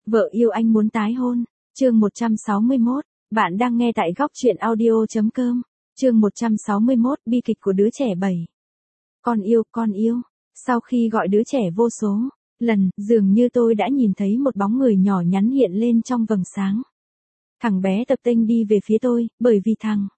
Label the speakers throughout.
Speaker 1: Vợ yêu anh muốn tái hôn. Chương 161. Bạn đang nghe tại góc truyện audio.com. Chương 161. Bi kịch của đứa trẻ 7. Con yêu. Sau khi gọi đứa trẻ vô số lần, dường như tôi đã nhìn thấy một bóng người nhỏ nhắn hiện lên trong vầng sáng. Thằng bé tập tênh đi về phía tôi, bởi vì thằng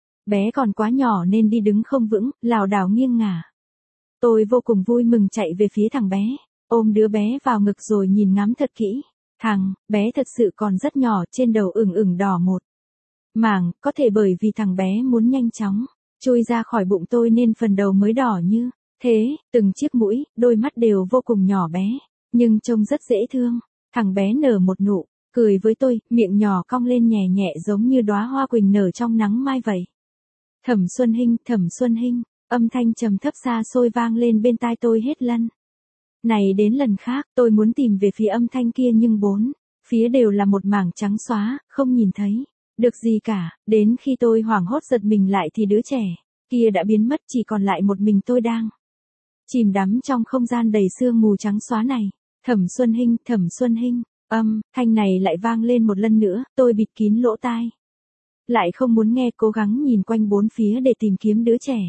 Speaker 1: bé còn quá nhỏ nên đi đứng không vững, lảo đảo nghiêng ngả. Tôi vô cùng vui mừng chạy về phía thằng bé, ôm đứa bé vào ngực rồi nhìn ngắm thật kỹ. Thằng bé thật sự còn rất nhỏ, trên đầu ửng đỏ một mảng, có thể bởi vì thằng bé muốn nhanh chóng chui ra khỏi bụng tôi nên phần đầu mới đỏ như thế, từng chiếc mũi, đôi mắt đều vô cùng nhỏ bé, nhưng trông rất dễ thương. Thằng bé nở một nụ cười với tôi, miệng nhỏ cong lên nhẹ nhẹ giống như đóa hoa quỳnh nở trong nắng mai vậy. Thẩm Xuân Hinh, âm thanh trầm thấp xa xôi vang lên bên tai tôi hết lần này đến lần khác. Tôi muốn tìm về phía âm thanh kia nhưng bốn phía đều là một mảng trắng xóa, không nhìn thấy được gì cả. Đến khi tôi hoảng hốt giật mình lại thì đứa trẻ kia đã biến mất, chỉ còn lại một mình tôi đang chìm đắm trong không gian đầy sương mù trắng xóa này. Thẩm Xuân Hinh, âm thanh này lại vang lên một lần nữa. Tôi bịt kín lỗ tai, lại không muốn nghe, cố gắng nhìn quanh bốn phía để tìm kiếm đứa trẻ.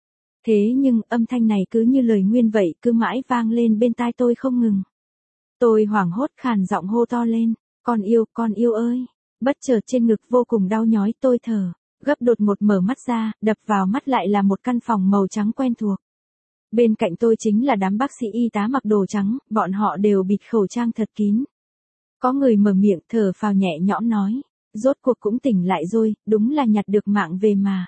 Speaker 1: Thế nhưng âm thanh này cứ như lời nguyền vậy, cứ mãi vang lên bên tai tôi không ngừng. Tôi hoảng hốt khàn giọng hô to lên, con yêu ơi. Bất chợt trên ngực vô cùng đau nhói, tôi thở gấp đột ngột mở mắt ra, đập vào mắt lại là một căn phòng màu trắng quen thuộc. Bên cạnh tôi chính là đám bác sĩ y tá mặc đồ trắng, bọn họ đều bịt khẩu trang thật kín. Có người mở miệng thở phào nhẹ nhõm nói, rốt cuộc cũng tỉnh lại rồi, đúng là nhặt được mạng về mà.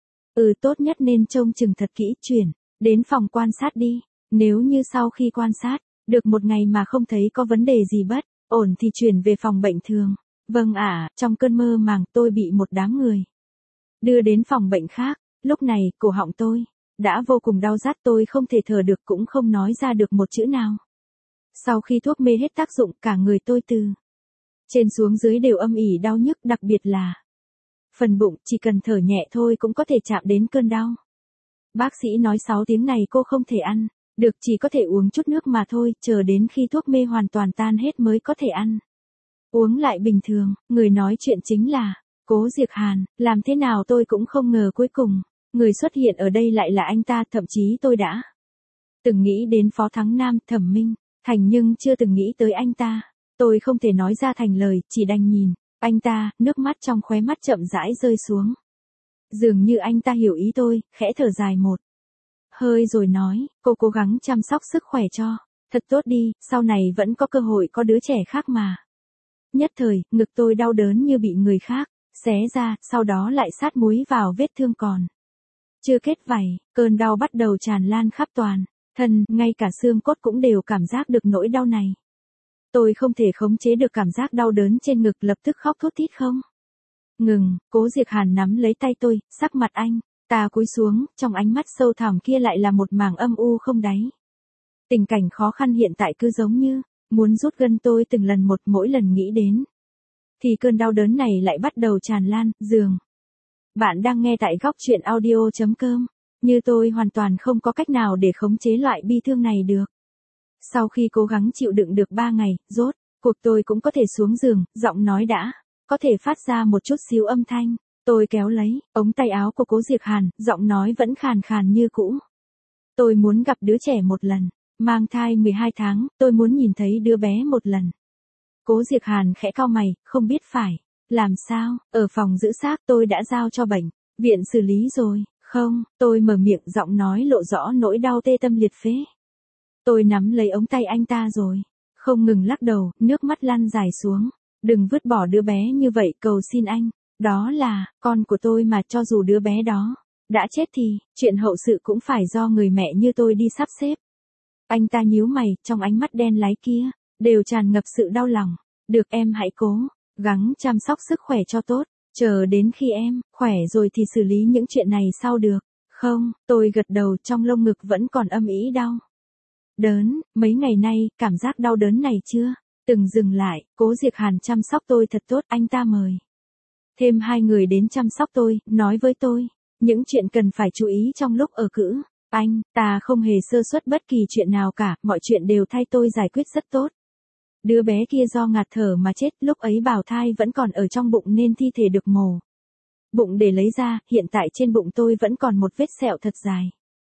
Speaker 1: Tốt nhất nên trông chừng thật kỹ, chuyển đến phòng quan sát đi. Nếu như sau khi quan sát được một ngày mà không thấy có vấn đề gì bất ổn thì chuyển về phòng bệnh thường. Vâng ạ. Trong cơn mơ màng tôi bị một đám người đưa đến phòng bệnh khác. Lúc này cổ họng tôi đã vô cùng đau rát, tôi không thể thở được cũng không nói ra được một chữ nào. Sau khi thuốc mê hết tác dụng, cả người tôi từ trên xuống dưới đều âm ỉ đau nhức, đặc biệt là phần bụng, chỉ cần thở nhẹ thôi cũng có thể chạm đến cơn đau. Bác sĩ nói 6 tiếng này cô không thể ăn được, chỉ có thể uống chút nước mà thôi, chờ đến khi thuốc mê hoàn toàn tan hết mới có thể ăn uống lại bình thường. Người nói chuyện chính là Cố Diệc Hàn. Làm thế nào tôi cũng không ngờ cuối cùng người xuất hiện ở đây lại là anh ta. Thậm chí tôi đã từng nghĩ đến Phó Thắng Nam, Thẩm Minh Thành nhưng chưa từng nghĩ tới anh ta. Tôi không thể nói ra thành lời, chỉ đành nhìn anh ta, nước mắt trong khóe mắt chậm rãi rơi xuống. Dường như anh ta hiểu ý tôi, khẽ thở dài một hơi rồi nói, cô cố gắng chăm sóc sức khỏe cho thật tốt đi, sau này vẫn có cơ hội có đứa trẻ khác mà. Nhất thời, ngực tôi đau đớn như bị người khác xé ra, sau đó lại sát muối vào vết thương còn chưa kết vảy. Cơn đau bắt đầu tràn lan khắp toàn thân, ngay cả xương cốt cũng đều cảm giác được nỗi đau này. Tôi không thể khống chế được cảm giác đau đớn trên ngực, lập tức khóc thút thít không ngừng. Cố Diệc Hàn nắm lấy tay tôi, sắc mặt anh ta cúi xuống, trong ánh mắt sâu thẳm kia lại là một mảng âm u không đáy. Tình cảnh khó khăn hiện tại cứ giống như muốn rút gân tôi từng lần một, mỗi lần nghĩ đến thì cơn đau đớn này lại bắt đầu tràn lan. Bạn đang nghe tại góc truyện audio.com. Như tôi hoàn toàn không có cách nào để khống chế loại bi thương này được. Sau khi cố gắng chịu đựng được 3 ngày, rốt cuộc tôi cũng có thể xuống giường, giọng nói đã có thể phát ra một chút xíu âm thanh. Tôi kéo lấy ống tay áo của Cố Diệc Hàn, giọng nói vẫn khàn khàn như cũ. Tôi muốn gặp đứa trẻ một lần. Mang thai 12 tháng, tôi muốn nhìn thấy đứa bé một lần. Cố Diệc Hàn khẽ cau mày, không biết phải làm sao. Ở phòng giữ xác tôi đã giao cho bệnh viện xử lý rồi. Không, tôi mở miệng, giọng nói lộ rõ nỗi đau tê tâm liệt phế. Tôi nắm lấy ống tay anh ta rồi không ngừng lắc đầu, nước mắt lăn dài xuống. Đừng vứt bỏ đứa bé như vậy, cầu xin anh. Đó là con của tôi mà, cho dù đứa bé đó đã chết thì chuyện hậu sự cũng phải do người mẹ như tôi đi sắp xếp. Anh ta nhíu mày, trong ánh mắt đen láy kia đều tràn ngập sự đau lòng. Được, em hãy cố gắng chăm sóc sức khỏe cho tốt, chờ đến khi em khỏe rồi thì xử lý những chuyện này sau được không? Tôi gật đầu, trong lông ngực vẫn còn âm ỉ đau đớn. Mấy ngày nay, cảm giác đau đớn này chưa từng dừng lại. Cố Diệc Hàn chăm sóc tôi thật tốt, anh ta mời thêm 2 người đến chăm sóc tôi, nói với tôi những chuyện cần phải chú ý trong lúc ở cữ. Anh ta không hề sơ suất bất kỳ chuyện nào cả, mọi chuyện đều thay tôi giải quyết rất tốt. Đứa bé kia do ngạt thở mà chết, lúc ấy bào thai vẫn còn ở trong bụng nên thi thể được mổ bụng để lấy ra, hiện tại trên bụng tôi vẫn còn một vết sẹo thật dài.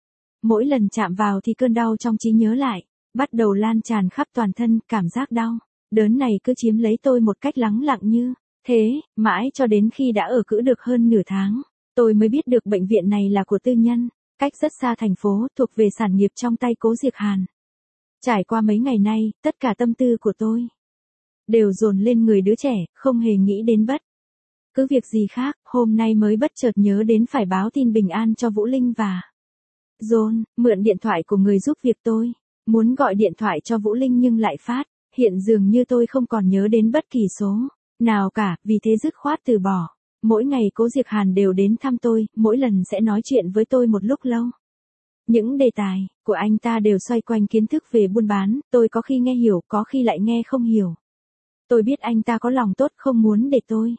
Speaker 1: Mỗi lần chạm vào thì cơn đau trong trí nhớ lại, bắt đầu lan tràn khắp toàn thân, cảm giác đau đớn này cứ chiếm lấy tôi một cách lắng lặng như thế, mãi cho đến khi đã ở cữ được hơn nửa tháng, tôi mới biết được bệnh viện này là của tư nhân, cách rất xa thành phố, thuộc về sản nghiệp trong tay Cố Diệc Hàn. Trải qua mấy ngày nay, tất cả tâm tư của tôi đều dồn lên người đứa trẻ, không hề nghĩ đến bất cứ việc gì khác. Hôm nay mới bất chợt nhớ đến phải báo tin bình an cho Vũ Linh và John, mượn điện thoại của người giúp việc tôi. Muốn gọi điện thoại cho Vũ Linh nhưng lại phát hiện dường như tôi không còn nhớ đến bất kỳ số nào cả, vì thế dứt khoát từ bỏ. Mỗi ngày Cố Diệc Hàn đều đến thăm tôi, mỗi lần sẽ nói chuyện với tôi một lúc lâu. Những đề tài của anh ta đều xoay quanh kiến thức về buôn bán, tôi có khi nghe hiểu, có khi lại nghe không hiểu. Tôi biết anh ta có lòng tốt, không muốn để tôi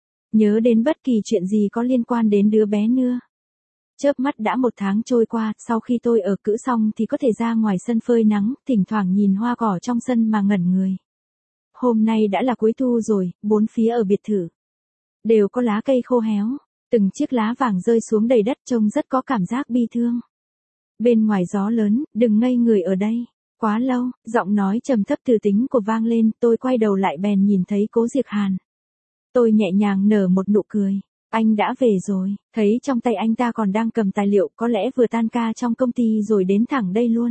Speaker 1: nhớ đến bất kỳ chuyện gì có liên quan đến đứa bé nữa. Chớp mắt đã 1 tháng trôi qua, sau khi tôi ở cữ xong thì có thể ra ngoài sân phơi nắng, thỉnh thoảng nhìn hoa cỏ trong sân mà ngẩn người. Hôm nay đã là cuối thu rồi, bốn phía ở biệt thự đều có lá cây khô héo, từng chiếc lá vàng rơi xuống đầy đất trông rất có cảm giác bi thương. Bên ngoài gió lớn, đừng ngây người ở đây quá lâu, giọng nói trầm thấp từ tính của vang lên, tôi quay đầu lại bèn nhìn thấy Cố Diệc Hàn. Tôi nhẹ nhàng nở một nụ cười. Anh đã về rồi, thấy trong tay anh ta còn đang cầm tài liệu, có lẽ vừa tan ca trong công ty rồi đến thẳng đây luôn.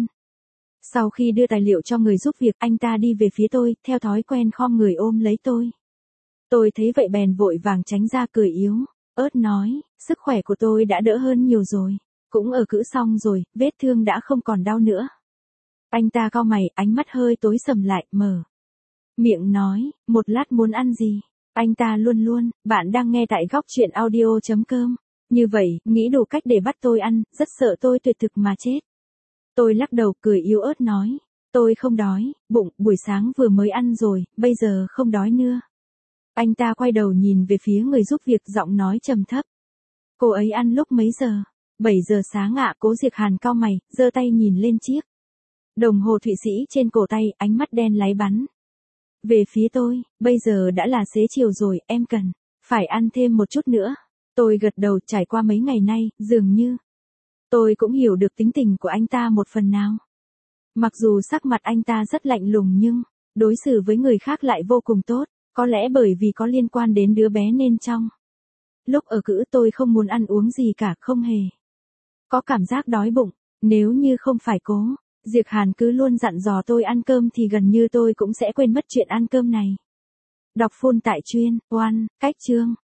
Speaker 1: Sau khi đưa tài liệu cho người giúp việc, anh ta đi về phía tôi, theo thói quen khom người ôm lấy tôi. Tôi thấy vậy bèn vội vàng tránh ra, cười yếu ớt nói, sức khỏe của tôi đã đỡ hơn nhiều rồi, cũng ở cữ xong rồi, vết thương đã không còn đau nữa. Anh ta cau mày, ánh mắt hơi tối sầm lại, mở miệng nói, một lát muốn ăn gì? Anh ta luôn luôn, bạn đang nghe tại góc truyện audio.com. Như vậy, nghĩ đủ cách để bắt tôi ăn, rất sợ tôi tuyệt thực mà chết. Tôi lắc đầu, cười yếu ớt nói, tôi không đói, bụng, buổi sáng vừa mới ăn rồi, bây giờ không đói nữa. Anh ta quay đầu nhìn về phía người giúp việc, giọng nói trầm thấp. Cô ấy ăn lúc mấy giờ? 7 giờ sáng ạ. Cố Diệc Hàn cau mày, giơ tay nhìn lên chiếc đồng hồ Thụy Sĩ trên cổ tay, ánh mắt đen láy bắn về phía tôi, bây giờ đã là xế chiều rồi, em cần phải ăn thêm một chút nữa. Tôi gật đầu, trải qua mấy ngày nay, dường như tôi cũng hiểu được tính tình của anh ta một phần nào. Mặc dù sắc mặt anh ta rất lạnh lùng nhưng đối xử với người khác lại vô cùng tốt, có lẽ bởi vì có liên quan đến đứa bé nên trong lúc ở cữ tôi không muốn ăn uống gì cả, không hề có cảm giác đói bụng. Nếu như không phải Cố Diệc Hàn cứ luôn dặn dò tôi ăn cơm thì gần như tôi cũng sẽ quên mất chuyện ăn cơm này. Đọc full tại chuyên, oan, cách chương.